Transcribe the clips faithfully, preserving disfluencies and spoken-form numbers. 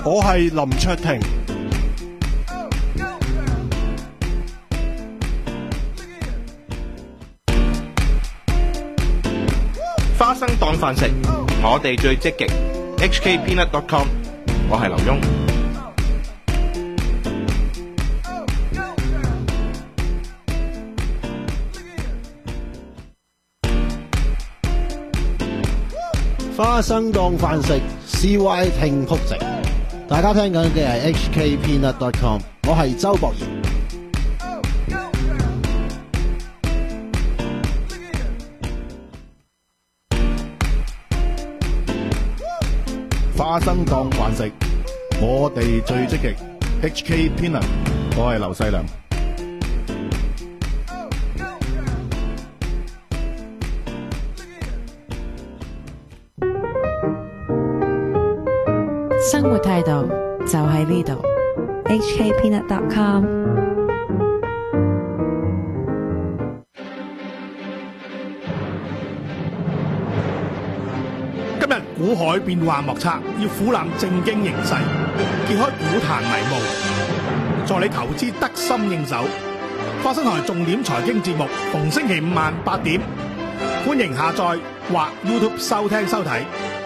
我係林卓廷。 花生當飯食，我哋最積極。H K Peanut dot com， 我係劉墉。 花生當飯食 ，C Y 聽仆直。大家聽緊嘅係 H K Peanut dot com， 我係周博賢。 花生當飯食，我哋最積極。H K Peanut， 我係劉細良。 生活態度就喺呢度 ，H K Peanut dot com。 今日股海變幻莫測，要俯瞰政經形勢，揭開股壇迷霧，助你投資得心應手。花生台重點財經節目，逢星期五晚八點，歡迎下載或 YouTube 收聽收睇。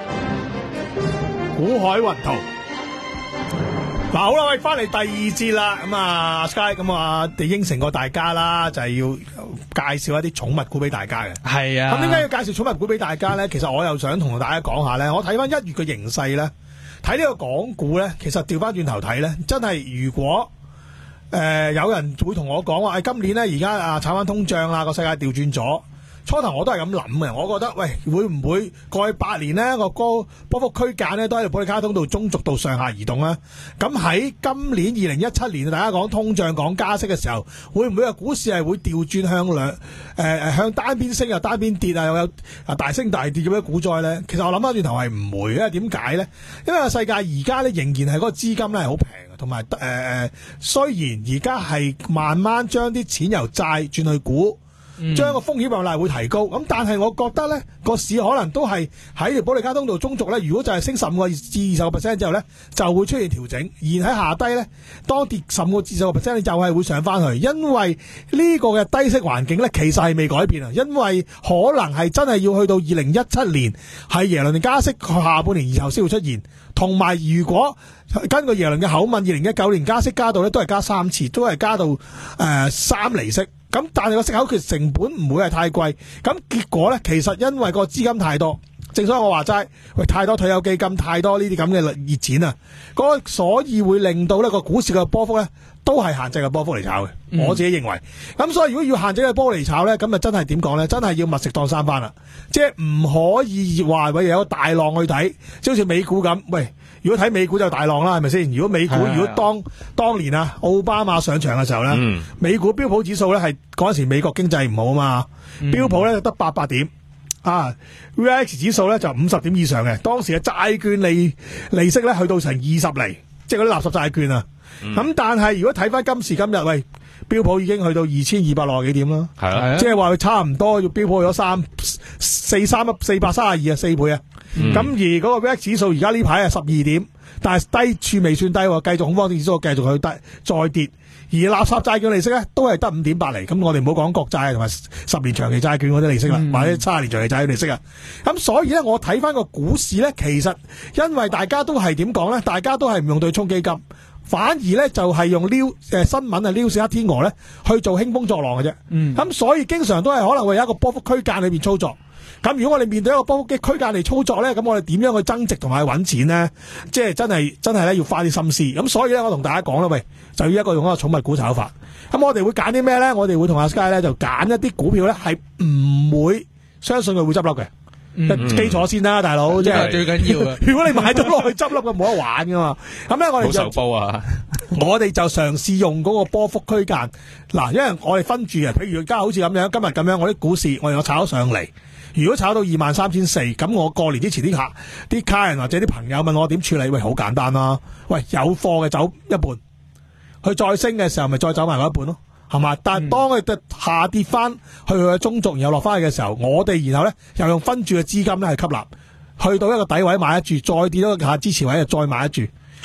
股海雲圖。嗱，好啦，喂，翻嚟第二節啦，咁啊 Sky， 咁啊，地應承過大家啦，就係、是、要介紹一啲寵物股俾大家嘅。 係啊， 咁點解要介紹寵物股俾大家咧？其實我又想同大家講下咧，我睇翻一月嘅形勢咧，睇呢個港股咧，其實調翻轉頭睇咧，真係如果誒、呃、有人會同我講話，誒、哎、今年咧而家啊炒翻通脹啦，個世界調轉咗。初頭我都係咁諗嘅，我覺得喂，會唔會過去八年呢個高波幅區間呢都喺保利加通道中軸度上下移動咧？咁喺今年二零一七年，大家講通脹講加息嘅時候，會唔會個股市係會調轉向兩誒誒向單邊升又單邊跌啊？又有啊大升大跌咁樣股災咧？其實我諗翻轉頭係唔會，因為點解咧？因為個世界而家咧仍然係嗰個資金咧係好平嘅，同埋誒誒雖然而家係慢慢將啲錢由債轉去股。將個風險比例會提高，咁但係我覺得咧個市可能都係喺條保利加通道中軸咧，如果就係升十五個至二十個 percent 之後咧，就會出現調整，而喺下低咧，當跌十五個至二十個 percent 又係會上翻去，因為呢個嘅低息環境咧其實係未改變啊，因為可能係真係要去到二零一七年係耶倫加息下半年以後先會出現，同埋如果根據耶倫嘅口吻，二零一九年加息加到咧都係加三次，都係加到誒、呃、三厘息。咁但係個息口其實成本唔會係太貴，咁結果咧其實因為個資金太多，正所以我話齋，喂太多退休基金，太多呢啲咁嘅熱錢啊，嗰所以會令到呢個股市嘅波幅咧都係限制嘅波幅嚟炒嘅，嗯、我自己認為。咁所以如果要限制嘅波嚟炒咧，咁啊真係點講咧？真係要密食當三番啦，即係唔可以話喂有個大浪去睇，即係好似美股咁，喂。如果睇美股就大浪啦，係咪先？如果美股如果當當年啊奧巴馬上場嘅時候咧，嗯、美股標普指數咧係嗰陣時美國經濟唔好啊嘛，嗯、標普咧得八百點啊 ，V I X 指數咧就五十點以上嘅。當時嘅債券利利息咧去到成二十厘，即係嗰啲垃圾債券啊。咁、嗯、但係如果睇翻今時今日，喂，標普已經去到二千二百六十幾點啦，係啊，即係話佢差唔多要標普咗三四三四百三十二啊，四倍啊。咁、嗯、而嗰個 V I X 指數而家呢排係十二點，但係低處未算低喎，繼續恐慌指數繼續去低再跌，而垃圾債券利息咧都係得五點八厘。咁我哋唔好講國債同埋十年長期債券嗰啲利息啦，嗯、或者七十年長期債券利息啊。咁所以咧，我睇翻個股市咧，其實因為大家都係點講咧，大家都係唔用對沖基金。反而咧就係、是、用撩誒、呃、新聞啊撩死黑天鵝咧去做興風作浪嘅啫。咁、嗯、所以經常都係可能會有一個波幅區間裏邊操作。咁如果我哋面對一個波幅嘅區間嚟操作咧，咁我哋點樣去增值同埋揾錢咧？即係真係真係咧要花啲心思。咁所以咧我同大家講啦，喂，就要一個用一個寵物股炒法。咁我哋會揀啲咩咧？我哋會同阿 Sky 咧就揀一啲股票咧係唔會相信佢會執笠嘅。嗯、基礎先啦，大佬，即係最緊要啊！ 如果你買咗落去執笠嘅，冇得玩噶嘛。咁咧，我哋就好受煲啊！ 我哋就嘗試用嗰個波幅區間嗱，因為我哋分住啊。譬如而家好似咁樣，今日咁樣，我啲股市我哋我炒咗上嚟。如果炒到二萬三千四，咁我過年之前啲客、啲客人或者啲朋友問我點處理，喂，好簡單啦。喂，有貨嘅走一半，佢再升嘅時候，咪再走埋嗰一半咯。係嘛？但係當佢下跌翻去佢嘅中軸，然後落翻去嘅時候，我哋然後咧又用分注嘅資金咧去吸納，去到一個底位買一注，再跌到個下支持位就再買一注。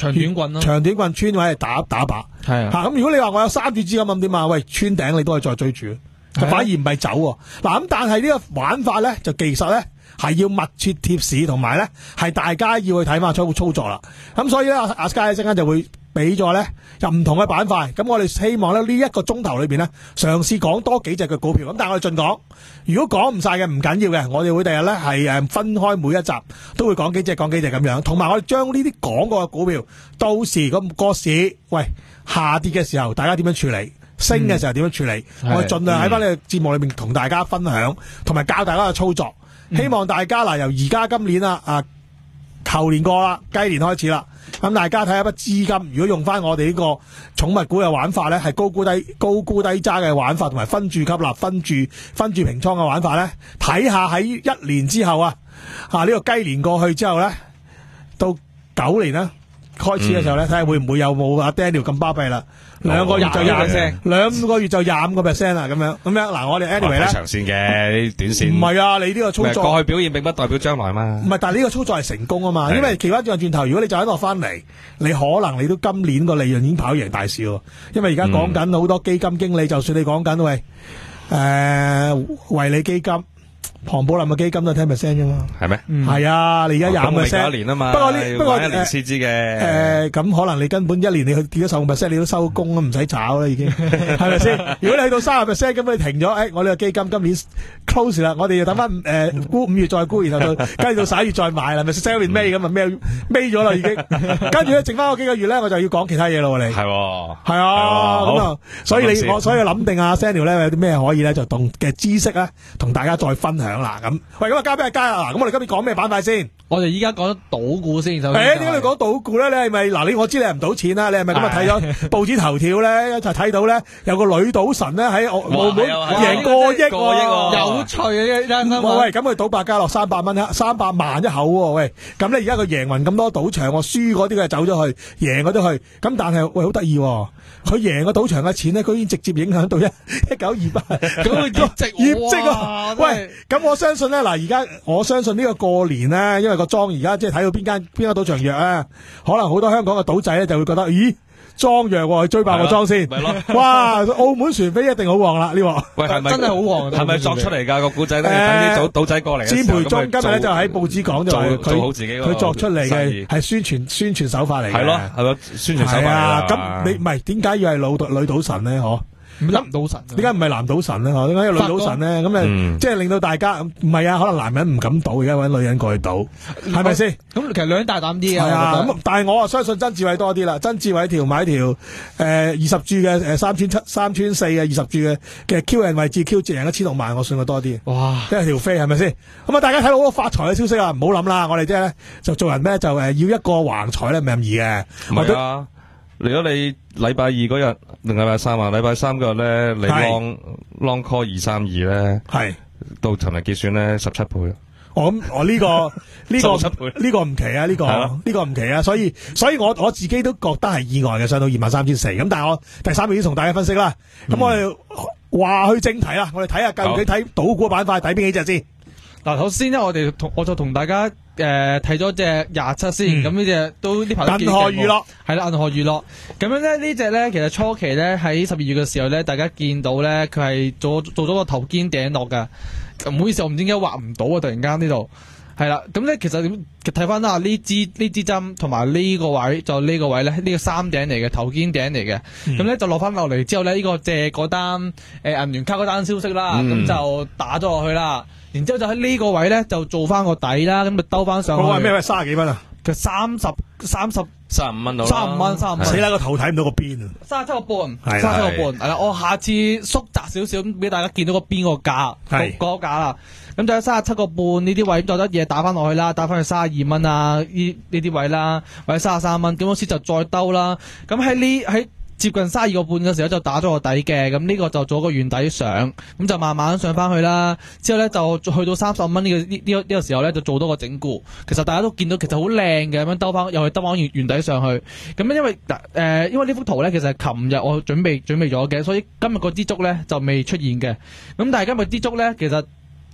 長短棍咯， 長短棍穿位係打打靶。 係啊， 嚇咁如果你話我有三注資金咁點啊？喂，穿頂你都可以再追住，反而唔係走喎。嗱咁，但係呢個玩法咧，就技術咧係要密切貼市，同埋咧係大家要去睇翻操操作啦。咁所以咧，阿 Sky 一陣間就會俾咗咧有唔同嘅板塊。咁我哋希望咧呢一個鐘頭裏邊咧，嘗試講多幾隻嘅股票。咁但係我哋盡講，如果講唔晒嘅唔緊要嘅，我哋會第日咧係誒分開每一集都會講幾隻講幾隻咁樣。同埋我哋將呢啲講過嘅股票，到時個個市喂下跌嘅時候，大家點樣處理？升嘅時候點樣處理？ 嗯、 我哋盡量喺翻呢個節目裏面同大家分享，同埋教大家嘅操作。希望大家嗱，由而家今年啦，啊，猴年過啦，雞年開始啦，咁大家睇下筆資金，如果用翻我哋呢個寵物股嘅玩法咧，係高估低高估低揸嘅玩法，同埋分注吸納、分注分注平倉嘅玩法咧，睇下喺一年之後啊，啊呢、這個雞年過去之後咧，到九年啦開始嘅時候咧，睇下會唔會有冇阿 Daniel 咁巴閉啦。兩個月就廿 percent，兩個月就廿五個 percent 啦，咁樣咁樣嗱，我哋 anyway 咧， 長線嘅短線唔係啊，你呢個操作過去表現並不代表將來嘛。 唔係，但係呢個操作係成功啊嘛，因為調翻轉轉頭，如果你就喺度翻嚟，你可能你都今年個利潤已經跑贏大市喎，因為而家講緊好多基金經理，就算你講緊喂誒惠理基金。龐寶林嘅基金都係ten percent 啫嘛，係咩？ 係啊，你而家廿五 percent 一年啊嘛。 不過呢，不過一年先知嘅。 誒，咁可能你根本一年你去跌咗十五 percent，你都收工啦，唔使炒啦，已經係咪先？如果你去到三十 percent，咁你停咗，誒，我呢個基金今年 close 啦，我哋要等翻誒沽五月再沽，然後到跟住到十一月再買啦，咪 sell 完尾咁啊，尾尾咗啦已經。跟住咧，剩翻嗰幾個月咧，我就要講其他嘢咯，你係係啊，咁啊，所以你我所以諗定啊 Samuel 咧有啲咩可以咧就同嘅知識咧同大家再分享啦咁。喂，咁啊交俾阿佳啊！嗱，咁我哋今日講咩板塊先？ 我哋依家講賭股先。誒， 點解你講賭股咧？你係咪嗱？你我知你係唔賭錢啦，你係咪咁啊？睇咗報紙頭條咧，一齊睇到咧有個女賭神咧喺澳門贏過億喎， 有趣嘅真係。 喂，咁佢賭百家樂三百蚊一三百萬一口喎，喂，咁咧而家佢贏勻咁多賭場，我輸嗰啲佢就走咗去，贏嗰啲去，咁但係喂好得意喎，佢贏個賭場嘅錢咧，佢已經直接影響到一一九二八咁佢業績業績啊！喂，咁我相信咧嗱，而家我相信呢個過年咧，因為個莊而家即係睇到邊間邊間賭場弱啊，可能好多香港嘅賭仔咧就會覺得，咦，莊弱，去追爆個莊先，咪咯，哇，澳門船飛一定好旺啦呢個， 喂，係咪真係好旺？ 係咪作出嚟㗎個古仔咧？等啲賭賭仔過嚟。 詹培忠今日咧就喺報紙講就係做好自己， 佢作出嚟嘅係宣傳宣傳手法嚟嘅，係咯，係咯，宣傳手法嚟啊。咁你唔係點解要係老女賭神咧？嗬？ 男賭神， 點解唔係男賭神咧？嗬？點解要女賭神咧？咁誒，即係令到大家唔係啊？可能男人唔敢賭，而家搵女人過去賭，係咪先？咁其實女人大膽啲啊。係啊，咁但係我啊相信曾志偉多啲啦。曾志偉條買條誒二十注嘅誒三千七三千四嘅二十注嘅嘅 Q 人位置 Q 值贏一千六萬，我信佢多啲。哇！即係條飛係咪先？咁啊，大家睇到好多發財嘅消息啊，唔好諗啦。我哋即係咧就做人咧就誒要一個橫財咧唔係咁易嘅。 唔係啊。如果你禮拜二嗰日定禮拜三啊，禮拜三嗰日咧，你 long long call 二三二咧，係到尋日結算咧十七倍。 我咁我呢個呢個呢個唔奇啊，呢個呢個唔奇啊，所以所以我我自己都覺得係意外嘅，上到二萬三千四。咁但係我第三秒已經同大家分析啦。咁我哋話去正題啦，我哋睇下究竟睇賭股板塊睇邊幾隻先。 嗱，首先咧，我哋同我就同大家誒睇咗隻廿七先，咁呢隻都呢排都幾勁。銀河娛樂係啦，銀河娛樂咁樣咧，呢隻咧其實初期咧喺十二月嘅時候咧，大家見到咧佢係做做咗個頭肩頂落㗎。唔好意思，我唔知點解畫唔到啊！突然間呢度係啦，咁咧其實睇翻啦，呢支呢支針同埋呢個位就呢個位咧，呢、呢個三頂嚟嘅頭肩頂嚟嘅，咁咧、嗯、就落翻落嚟之後咧，呢、呢個借嗰單誒、呃、銀聯卡嗰單消息啦，咁、嗯、就打咗落去啦。然之後就喺呢個位咧就做翻個底啦，咁就兜翻上去。 嗰個係咩？三十幾蚊啊？ 佢三十三十三十五蚊到。 三十五蚊，三十五蚊。 死啦！個頭睇唔到個邊啊！ 三十七個半，三十七個半。係啦，我下次縮窄少少，咁俾大家見到個邊個價，嗰個價啦。咁就喺三十七個半呢啲位，就得嘢打翻落去啦，打翻去三十二蚊啊！呢呢啲位啦，或者三十三蚊。咁嗰時就再兜啦。咁喺呢喺。接近三十二個半嘅時候就打咗個底嘅，咁呢個就做個圓底上，咁就慢慢上翻去啦。之後咧就去到三十蚊呢個呢呢個呢個時候咧就做多個整固。其實大家都見到其實好靚嘅，咁樣兜翻又去兜翻圓圓底上去。咁因為誒、呃、因為呢幅圖咧其實係琴日我準備準備咗嘅，所以今日個支燭咧就未出現嘅。咁但係今日支燭咧其實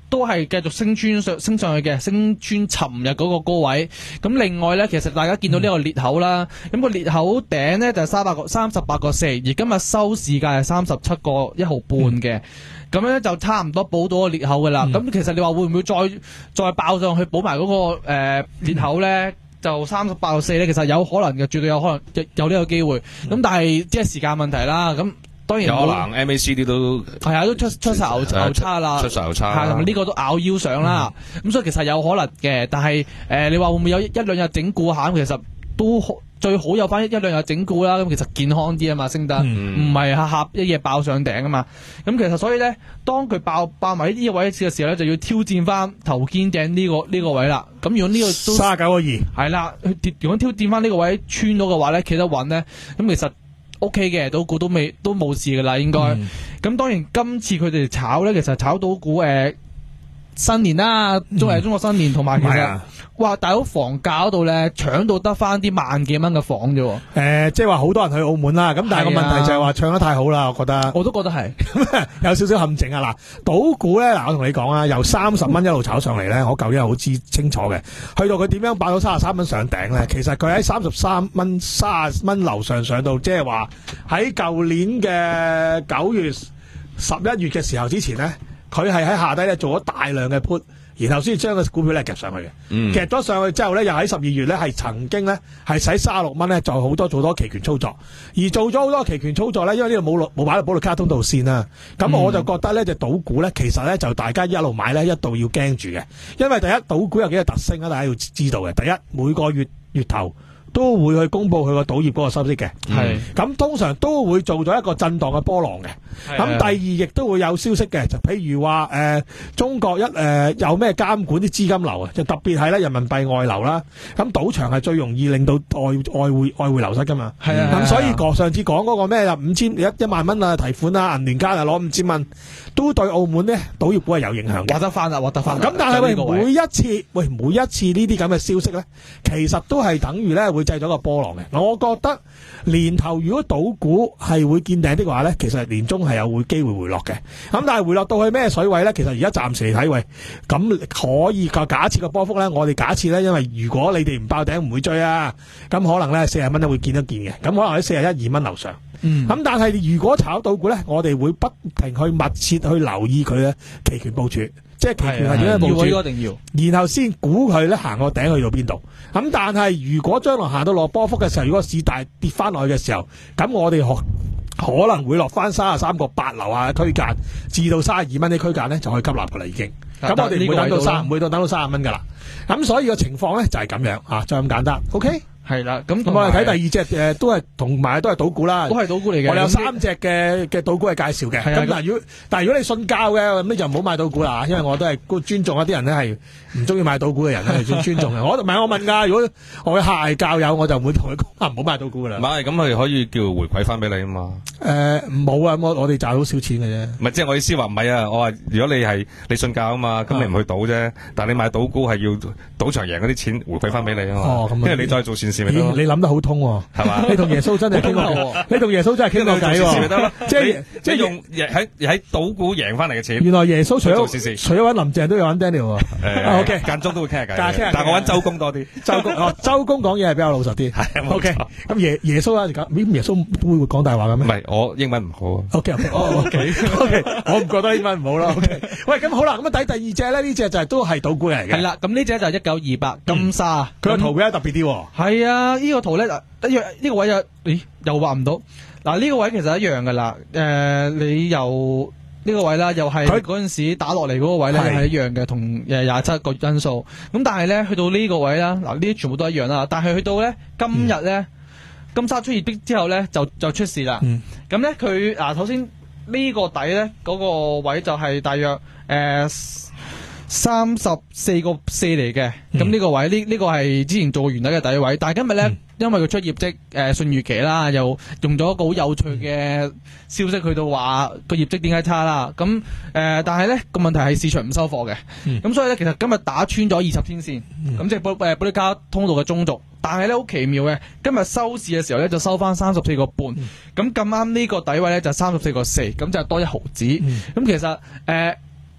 都係繼續升穿上升上去嘅，升穿尋日嗰個高位。咁另外咧，其實大家見到呢個裂口啦，咁、個裂口頂咧就係三百個三十八個四，而今日收市價係三十七個一毫半嘅。咁咧、嗯、就差唔多補到個裂口噶啦。咁、嗯、其實你話會唔會再再爆上去補埋嗰、嗰個誒、呃、裂口咧？就三十八個四咧，其實有可能嘅，絕對有可能有有呢個機會。咁、嗯、但係即係時間問題啦。咁當然有可能 M A C D 都係啊，都出出晒牛牛叉啦， 出晒牛叉， 係同埋呢個都咬腰上啦。咁、嗯、所以其實有可能嘅，但係誒、呃、你話會唔會有一兩日整固下？其實都最好有翻一兩日整固啦。咁其實健康啲啊嘛，升得唔係下下一夜爆上頂啊嘛。咁其實所以咧，當佢爆爆埋呢啲位嘅時候咧，就要挑戰翻頭肩頂呢、這個呢、這個位啦。咁如果呢個都三十九個二係啦，如果挑戰翻呢個位穿到嘅話咧，企得穩咧，咁其實 O K 嘅，賭股都未都冇事噶啦，應該。咁、嗯、當然今次佢哋炒咧，其實炒賭股誒、呃、新年啦，中係中國新年，同埋、嗯、其實、啊、哇大佬房價嗰度咧搶到得翻啲萬幾蚊嘅房啫。誒、 呃，即係話好多人去澳門啦，咁但係個問題就係話唱得太好啦，我覺得。 我都覺得係有少少陷阱啊！嗱，賭股咧，嗱我同你講啊，由三十蚊一路炒上嚟咧，我舊年係好知清楚嘅。去到佢點樣爆到三十三蚊上頂咧？其實佢喺三十三蚊、三十蚊樓上上到，即係話喺舊年嘅九月、十一月嘅時候之前咧，佢係喺下低咧做咗大量嘅 put。然後先至將個股票咧夾上去嘅，嗯、夾咗上去之後咧，又喺十二月咧係曾經咧係使三十六蚊咧，就好多做多期權操作，而做咗好多期權操作咧，因為呢度冇冇擺到保利卡通道線啦，咁、嗯、我就覺得咧，隻賭股咧其實咧就大家一路買咧一度要驚住嘅，因為第一賭股有幾個特性啊，大家要知道嘅，第一每個月月頭都會去公布佢個賭業嗰個收益嘅，係咁通常都會做咗一個震盪嘅波浪嘅。咁第二亦都會有消息嘅，就譬如話誒、呃、中國一誒、呃、有咩監管啲資金流啊，就特別係咧人民幣外流啦。咁賭場係最容易令到外外匯外匯流失噶嘛。係啊，咁所以個上次講嗰個咩五千一一萬蚊啊提款啊，銀聯卡啊攞五千蚊，都對澳門咧賭業股係有影響嘅。獲得翻啦，獲得翻。咁但係喂每一次喂每一次呢啲咁嘅消息咧，其實都係等於咧會製咗個波浪嘅。我覺得年頭如果賭股係會見頂的話咧，其實年中係有會機會回落嘅，咁但係回落到去咩水位咧？其實而家暫時嚟睇，喂，咁可以個假設個波幅咧，我哋假設咧，因為如果你哋唔爆頂唔會追啊，咁可能咧四十蚊都會見一見嘅，咁可能喺四十一二蚊樓上。嗯，咁但係如果炒賭股咧，我哋會不停去密切去留意佢嘅期權部署，即係期權係點樣部署， 要一定要， 然後先估佢咧行個頂去到邊度。咁但係如果將來行到落波幅嘅時候，如果市大跌翻落去嘅時候，咁我哋可可能會落翻三十三個八樓下嘅區間，至到三十二蚊啲區間咧就可以吸納噶啦已經。咁我哋唔會等到三，唔會到等到三十蚊噶啦。咁所以個情況咧就係咁樣啊，就咁簡單。OK。 係啦，咁我哋睇第二隻誒，都係同埋都係賭股啦， 都係賭股嚟嘅。 我哋有三隻嘅嘅賭股係介紹嘅。咁但係如果但係如果你信教嘅，咁你就唔好買賭股啦，因為我都係尊重一啲人咧係唔中意買賭股嘅人咧係尊尊重嘅。我唔係我問㗎，如果我嘅客係教友，我就唔會同佢講唔好買賭股㗎啦。 唔係，咁佢可以叫回饋翻俾你啊嘛。 誒冇啊，我我哋賺好少錢嘅啫。 唔係，即係我意思話唔係啊，我話如果你係你信教啊嘛，咁你唔去賭啫，但係你買賭股係要賭場贏嗰啲錢回饋翻俾你啊嘛。哦，咁因為你再做善事咪得咯。 你諗得好通喎，係嘛？你同耶穌真係傾過，你同耶穌真係傾過偈喎，即係即係用喺喺賭股贏翻嚟嘅錢。 原來耶穌除咗除咗揾林鄭都有揾 Daniel 喎。OK， 間中都會傾下偈，但係我揾周公多啲。 周公哦，周公講嘢係比較老實啲。係 OK，咁耶耶穌啊，咁耶穌都會講大話嘅咩？ 唔係，我英文唔好。 OK OK OK OK，我唔覺得英文唔好啦。OK，喂，咁好啦，咁啊睇第二隻咧，呢隻就係都係賭股嚟嘅。 係啦，咁呢隻就係一九二八金沙， 佢個圖比較特別啲。 係啊，呢個圖咧。一樣呢個位就，咦又畫唔到。嗱呢個位其實一樣噶啦。誒、呃，你由呢個位啦，又係佢嗰陣時打落嚟嗰個位咧，係一樣嘅，同誒廿七個因素。咁但係咧，去到呢個位啦，嗱呢啲全部都一樣啦。但係去到咧今日咧，嗯、金沙出業績之後咧，就就出事啦。咁咧佢嗱，首先呢個底咧嗰、那個位就係大約誒三十四個四嚟嘅。咁呢、嗯、個位呢呢、這個係之前做完底嘅底位，但係今日咧。嗯因為佢出業績誒順預期啦，又用咗一個好有趣嘅消息去到話個業績點解差啦，咁誒、呃、但係咧個問題係市場唔收貨嘅，咁、嗯、所以咧其實今日打穿咗二十天線，咁、嗯、即係保誒保利加通道嘅中軸，但係咧好奇妙嘅，今日收市嘅時候咧就收翻三十四個半，咁咁啱呢個底位咧就三十四個四，咁就多一毫子，咁、嗯、其實誒。呃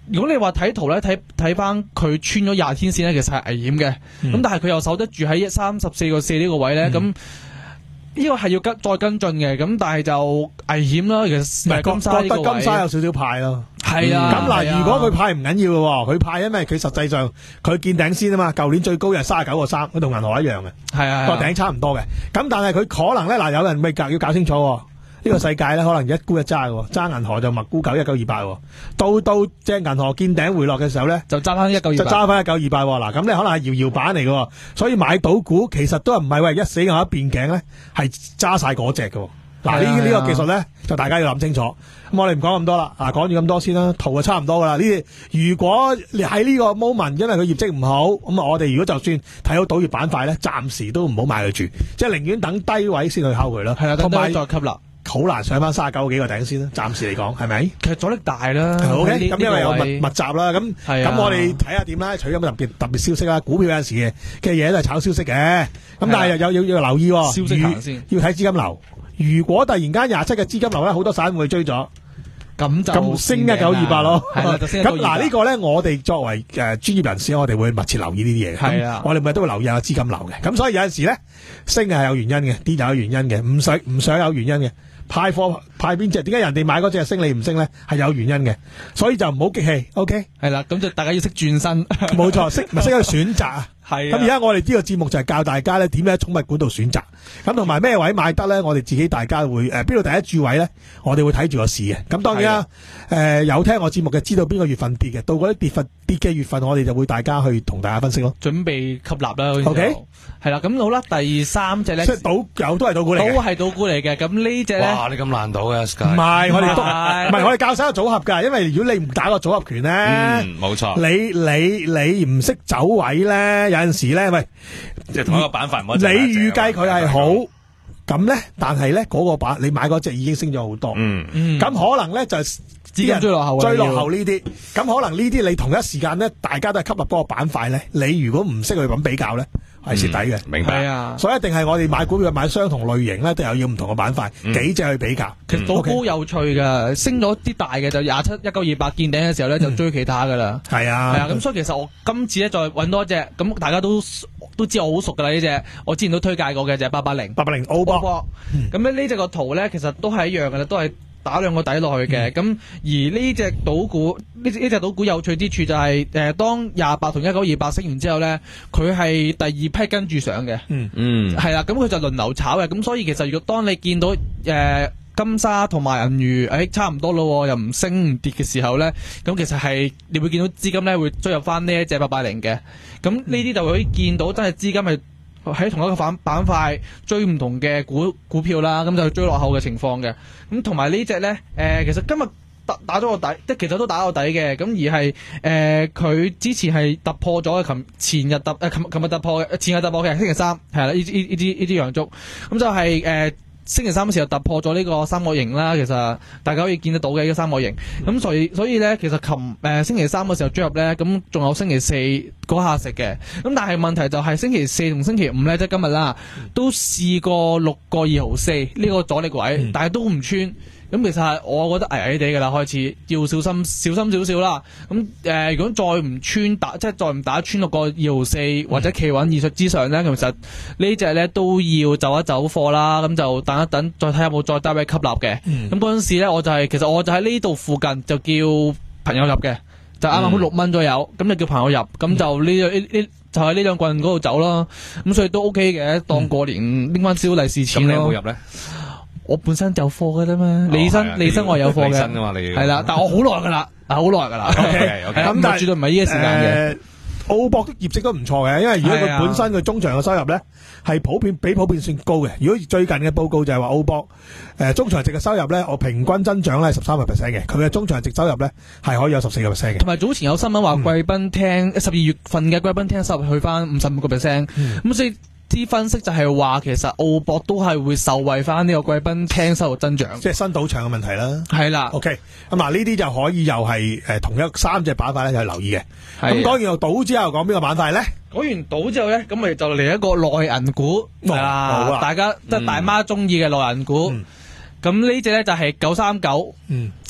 如果你話睇圖咧，睇睇翻佢穿咗廿天線咧，其實係危險嘅。咁、嗯、但係佢又守得住喺三十四個四呢個位咧，咁、嗯。呢個係要跟再跟進嘅，咁但係就危險啦。其實唔係金沙呢個位，覺得金沙有少少派咯。係啊，咁嗱，如果佢派唔緊要嘅，佢派因為佢實際上佢見頂先啊嘛。舊年最高又係三十九個三，佢同銀河一樣嘅，係啊，個頂差唔多嘅。咁但係佢可能咧，嗱，有人未搞要搞清楚。呢、這個世界咧，可能一沽一揸嘅，揸銀河就默沽九一九二八，到到即係銀河見頂回落嘅時候咧，就揸翻一九二八，就揸翻一九二八。嗱，咁你可能係搖搖板嚟嘅，所以買賭股其實都係唔係話一死我一變頸咧，係揸晒嗰隻嘅。嗱，呢呢個技術咧，就大家要諗清楚。咁我哋唔講咁多啦，啊，講住咁多先啦，圖就差唔多噶啦。呢啲如果你喺呢個 moment，因為佢業績唔好，咁啊，我哋如果就算睇到賭業板塊咧，暫時都唔好買佢住，即係寧願等低位先去敲佢啦。係啊，等低位再吸納。好難上翻三十九幾個頂先啦，暫時嚟講係咪？其實阻力大啦。O K，咁因為有密密集啦，咁咁我哋睇下點啦。除咗咁特別特別消息啦，股票有陣時嘅嘅嘢都係炒消息嘅。咁但係又有要要留意，消息行先，要睇資金流。如果突然間廿七嘅資金流咧，好多散戶去追咗，咁就咁升一九二八咯。咁嗱呢個咧，我哋作為誒專業人士，我哋會密切留意呢啲嘢。係啊，我哋咪都會留意下資金流嘅。咁所以有陣時咧，升係有原因嘅，跌就有原因嘅，唔想唔想有原因嘅。派貨派邊隻？點解人哋買嗰隻升你唔升咧？係有原因嘅，所以就唔好激氣。O K， 係啦，咁就大家要識轉身，冇錯，識咪識去選擇啊。係咁而家我哋呢個節目就係教大家咧點樣喺寵物館度選擇，咁同埋咩位買得咧？我哋自己大家會誒邊度第一注位咧？我哋會睇住個市嘅。咁當然啦，誒、呃、有聽我節目嘅知道邊個月份跌嘅，到嗰啲跌份跌嘅月份，我哋就會大家去同大家分析咯。準備吸納啦。O K， 係啦，咁好啦，第三隻咧，即係賭有都係賭股嚟嘅，都係賭股嚟嘅。咁呢隻咧，哇！你咁難賭嘅 Sky，唔係我哋都唔係我哋教晒個組合㗎，因為如果你唔打個組合拳咧，嗯，冇錯，你你你唔識走位咧，有陣時咧，喂，即係同一個板塊唔可以。你預計佢係好咁咧，但係咧嗰個板你買嗰隻已經升咗好多，嗯嗯，咁可能咧就資金追落後，追落後呢啲，咁可能呢啲你同一時間咧，大家都係吸納嗰個板塊咧，你如果唔識去咁比較咧，係蝕底嘅，明白啊？所以一定係我哋買股票買相同類型咧，都有要唔同嘅板塊，幾隻去比較。其實賭股有趣㗎，升咗啲大嘅就廿七一九二八見頂嘅時候咧，就追其他㗎啦。係啊，係啊，咁所以其實我今次咧再揾多隻，咁大家都都知我好熟㗎啦呢隻，我之前都推介過嘅就係八八零，八八零澳博。咁咧呢隻個圖咧，其實都係一樣㗎啦，都係打兩個底落去嘅。咁、嗯、而呢隻賭股呢呢隻賭股有趣之處就係、是、誒、呃，當廿八同一九二八升完之後咧，佢係第二批跟住上嘅。嗯嗯，係啦，咁佢就輪流炒嘅。咁所以其實如果當你見到誒、呃、金沙同埋銀娛誒、哎、差唔多咯，又唔升唔跌嘅時候咧，咁其實係你會見到資金咧會追入翻呢一隻八八零嘅。咁呢啲就會見到真係資金係喺同一個板板塊追唔同嘅股股票啦，咁就追落後嘅情況嘅。咁同埋呢隻咧，誒、呃，其實今日打打咗個底，即係其實都打個底嘅。咁而係誒，佢、呃、之前係突破咗，琴前日突誒，琴琴日突破嘅，前日突破嘅，星期三係啦，呢呢呢啲呢啲陽燭，咁就係、是、誒。呃星期三嘅時候突破咗呢個三角形啦，其實大家可以見得到嘅呢個三角形。咁所以所以咧，其實琴誒、呃、星期三嘅時候追入咧，咁仲有星期四嗰下食嘅。咁但係問題就係星期四同星期五咧，即係今日啦，都試過六個二毫四呢個阻力位，嗯、但係都唔穿。咁其實係我覺得危危地㗎啦，開始要小心小心少少啦。咁誒、呃，如果再唔穿打，即係再唔打穿六個二毫四或者企穩二十之上咧，其實呢隻咧都要走一走貨啦。咁就等一等，再睇下有冇再低位吸納嘅。咁嗰陣時咧，我就係、是、其實我就喺呢度附近就叫朋友入嘅，就啱啱好六蚊左右。咁、嗯、就叫朋友入，咁就呢呢呢就喺呢兩棍嗰度走啦。咁所以都 OK 嘅，當過年拎翻少利是錢咯。咁、嗯、你有冇入咧？我本身就貨噶啦嘛，李生李生我有貨嘅，係啦，但係我好耐噶啦，好耐噶啦。OK OK，咁但係絕對唔係呢個時間嘅。澳博的業績都唔錯嘅，因為如果佢本身佢中長嘅收入咧係普遍比普遍算高嘅。如果最近嘅報告就係話澳博誒中長值嘅收入咧，我平均增長咧十三個 percent 嘅，佢嘅中長值收入咧係可以有十四個 percent 嘅。同埋早前有新聞話貴賓廳十二月份嘅貴賓廳收入去翻五十五個 percent，咁所以。啲分析就係話，其實澳博都係會受惠翻呢個貴賓廳收入增長，即係新賭場嘅問題啦。係啦 ，OK，咁嗱呢啲就可以又係誒同一三隻板塊咧，就留意嘅。咁講完個賭之後，講邊個板塊咧？講完賭之後咧，咁咪就嚟一個內銀股係啦，大家即係大媽中意嘅內銀股。咁呢隻咧就係九三九。嗯。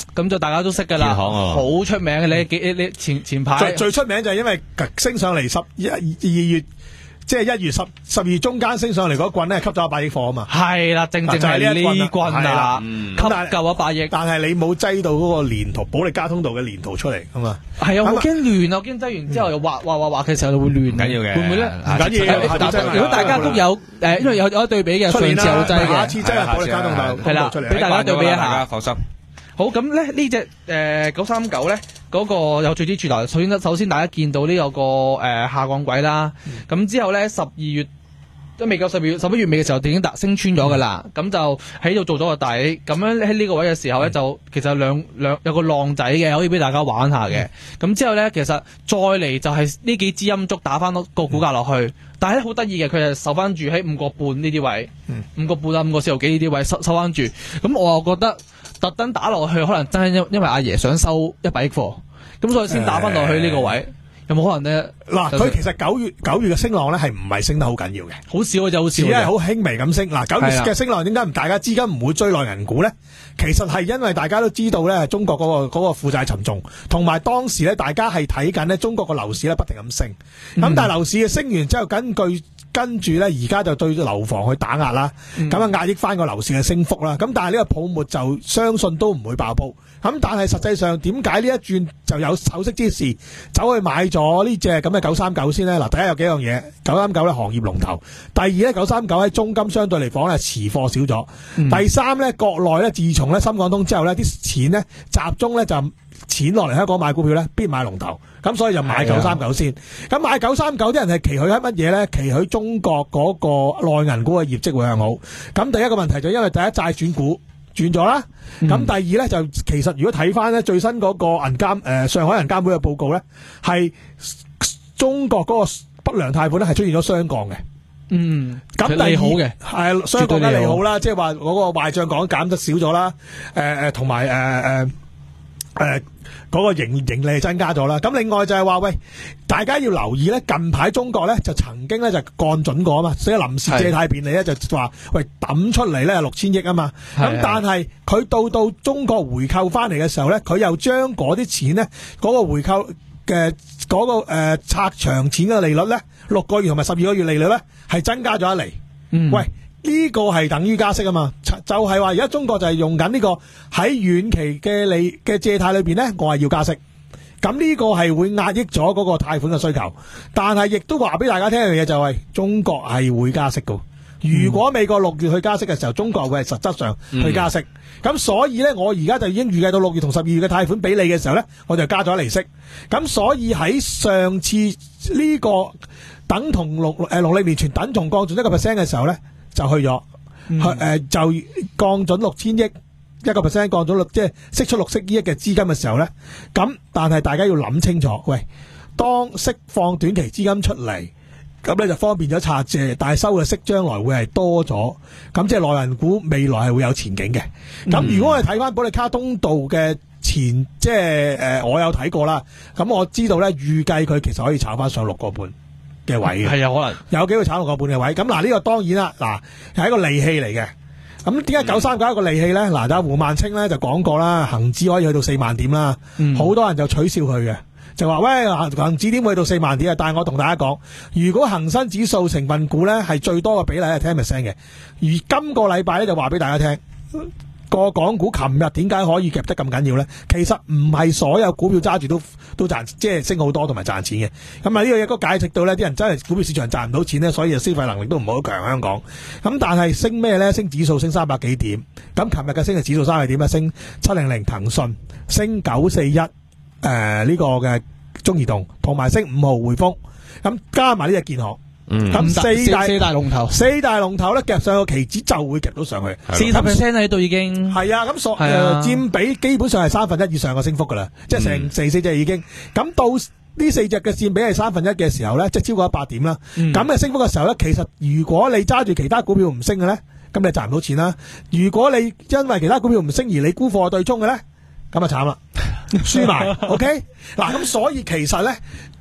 咁就大家都識噶啦，好出名嘅。你幾你前前排最最出名就係因為升上嚟十一二月。即係一月十十二月中間升上嚟嗰棍咧，吸咗一百億貨啊嘛。 係啦，正正係呢棍啊，吸夠一百億。 但係你冇擠到嗰個連圖保利加通道嘅連圖出嚟啊嘛。 係啊，我驚亂啊，我驚擠完之後又畫畫畫畫嘅時候就會亂。 唔緊要嘅， 會唔會咧？ 唔緊要。 如果大家都有誒，因為有有對比嘅，上次有擠嘅， 下次擠保利加通道係啦，俾大家對比一下。 放心。 好，咁咧呢隻誒九三九咧嗰個有最之處，首先首先大家見到呢有個誒、呃、下降軌啦，咁、嗯、之後咧十二月都未夠十二月十一月尾嘅時候，已經達升穿咗噶啦，咁、嗯、就喺度做咗個底，咁樣喺呢個位嘅時候咧，就其實有兩兩有個浪仔嘅，可以俾大家玩下嘅。咁、嗯、之後咧，其實再嚟就係呢幾支陰燭打翻個股價落去，嗯、但係咧好得意嘅，佢係收翻住喺五個半呢啲位，五個半啊五個四毫幾呢啲位收收翻住，咁我又覺得。特登打落去，可能真係因因為阿爺想收一百億貨，咁所以先打翻落去呢個位，欸、有冇可能咧？ 嗱，佢其實九月九月嘅升浪咧係唔係升得好緊要嘅， 好少嘅就好少， 只係好輕微咁升。嗱，九月嘅升浪點解唔大家資金唔會追內銀股咧？其實係因為大家都知道咧，中國嗰、嗰個嗰、嗰個負債沉重，同埋當時咧大家係睇緊咧中國個樓市咧不停咁升，咁、嗯、但係樓市嘅升完之後，根據跟住咧，而家就對樓房去打壓啦，咁啊、嗯、壓抑翻個樓市嘅升幅啦。咁但係呢個泡沫就相信都唔會爆煲。咁但係實際上點解呢一轉就有首飾之士走去買咗呢隻咁嘅九三九先呢？嗱，第一有幾樣嘢，九三九咧行業龍頭，第二咧九三九喺中金相對嚟講咧持貨少咗，嗯、第三咧國內咧自從咧深港通之後咧啲錢咧集中咧就錢落嚟香港買股票咧必買龍頭。咁所以就買九三九先，咁、啊、買九三九啲人係期許喺乜嘢咧？期許中國嗰個內銀股嘅業績會向好。咁第一個問題就因為第一債轉股轉咗啦，咁、嗯、第二咧就其實如果睇翻咧最新嗰個銀監誒上海銀監會嘅報告咧，係中國嗰個不良貸款咧係出現咗雙降嘅。嗯，咁利好嘅係雙降嘅利好啦，即係話嗰個壞賬講減得少咗啦，誒誒同埋誒誒誒。呃呃嗰個盈盈利增加咗啦，咁另外就係話喂，大家要留意咧，近排中國咧就曾經咧就降準過啊嘛，所以臨時借貸便利咧就話喂抌出嚟咧六千億啊嘛，咁但係佢到到中國回購翻嚟嘅時候咧，佢又將嗰啲錢咧嗰、嗰個回購嘅嗰、嗰個誒、呃、拆長錢嘅利率咧六個月同埋十二個月利率咧係增加咗一厘，嗯、喂。呢個係等於加息啊嘛，就係話而家中國就係用緊呢個喺遠期嘅利嘅借貸裏邊呢，我係要加息，咁呢個係會壓抑咗嗰個貸款嘅需求，但係亦都話俾大家聽一樣嘢就係、是、中國係會加息噶。如果美國六月去加息嘅時候，中國會係實質上去加息，咁、嗯、所以呢，我而家就已經預計到六月同十二月嘅貸款俾你嘅時候呢，我就加咗利息，咁所以喺上次呢個等同六誒農曆年前等同降準一個 percent 嘅時候呢。就去咗，嗯呃、就降準六千億一個 percent 降準六，即係釋出六億億嘅資金嘅時候咧，咁但係大家要諗清楚，喂，當釋放短期資金出嚟，咁咧就方便咗拆借，但係收嘅息將來會係多咗，咁即係內銀股未來係會有前景嘅。咁、嗯、如果我哋睇翻保利加通道嘅前，即係誒、呃，我有睇過啦，咁我知道咧，預計佢其實可以炒翻上六個半。嘅位嘅係有可能有機會炒六個半嘅位，咁嗱呢個當然啦，嗱係一個利器嚟嘅。咁點解九三九係一個利器咧？嗱、嗯，阿胡萬清咧就講過啦，恒指可以去到四萬點啦，好、嗯、多人就取笑佢嘅，就話喂，恒指點會去到四萬點啊？但係我同大家講，如果恒生指數成分股咧係最多嘅比例係ten percent嘅，而今個禮拜咧就話俾大家聽。個港股琴日點解可以夾得咁緊要咧？其實唔係所有股票揸住都都賺，即係升好多同埋賺錢嘅。咁啊呢個嘢都解釋到咧，啲人真係股票市場賺唔到錢咧，所以消費能力都唔好強香港。咁但係升咩咧？升指數升三百幾點。咁琴日嘅升嘅指數三係點啊？升七零零騰訊，升九四一誒呢個嘅中移動，同埋升五號匯豐。咁加埋呢隻建行。嗯，咁四大四大龍頭， 四大龍頭咧夾上個期指就會夾到上去， 四十 percent 喺度已經係啊，咁所誒佔比基本上係三分一以上嘅升幅噶啦，即係成四四隻已經，咁到呢四隻嘅佔比係三分一嘅時候咧，即係超過一百點啦，咁嘅升幅嘅時候咧，其實如果你揸住其他股票唔升嘅咧，咁你賺唔到錢啦；如果你因為其他股票唔升而你沽貨對沖嘅咧，咁啊慘啦，輸埋。OK，嗱咁所以其實咧。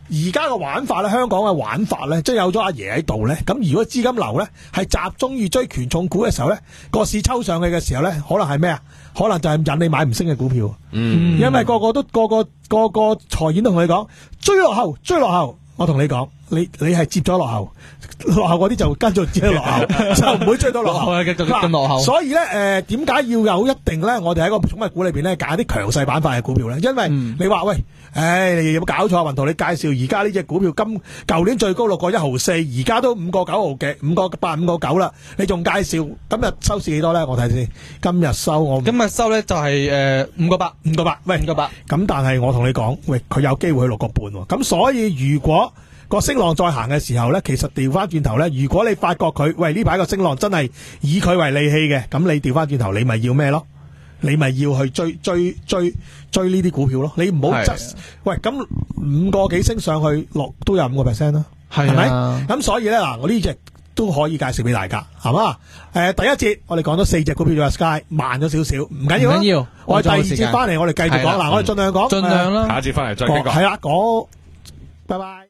而家嘅玩法咧，香港嘅玩法咧，即係有咗阿爺喺度咧，咁如果資金流咧係集中於追權重股嘅時候咧，個市抽上去嘅時候咧，可能係咩啊？可能就係引你買唔升嘅股票。嗯，因為個個都個個個個財演都同你講追落後，追落後。我同你講，你你係接咗落後，落後嗰啲就跟住接落後，就唔會追到落後。 落後繼續跟落後。 所以咧，誒點解要有一定咧？我哋喺個寵物股裏邊咧揀啲強勢板塊嘅股票咧，因為你話喂，誒你有冇搞錯啊？雲圖你介紹而家呢隻股票，今舊年最高六個一毫四，而家都五個九毫幾，五個八五個九啦。你仲介紹今日收市幾多咧？我睇先，今日收我今日收咧就係誒五個八，五個八，喂五個八。 咁但係我同你講，喂佢有機會去六個半喎。咁所以如果個升浪再行嘅時候咧，其實調翻轉頭咧，如果你發覺佢喂呢排個升浪真係以佢為利器嘅，咁你調翻轉頭，你咪要咩咯？你咪要去追追追追呢啲股票咯。你唔好執喂咁五個幾升上去落都有五個 percent 啦，係咪？咁所以咧嗱，我呢隻都可以介紹俾大家，係嘛？誒、呃，第一節我哋講咗四隻股票咗 Sky 慢咗少少，唔緊要，唔緊要。我哋第二節翻嚟，我哋繼續講。嗱，我哋盡量講， 盡量啦。 下一節翻嚟再講。 係啦，講，拜拜。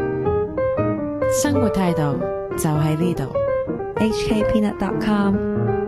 生活態度就喺呢度。H K Peanut dot com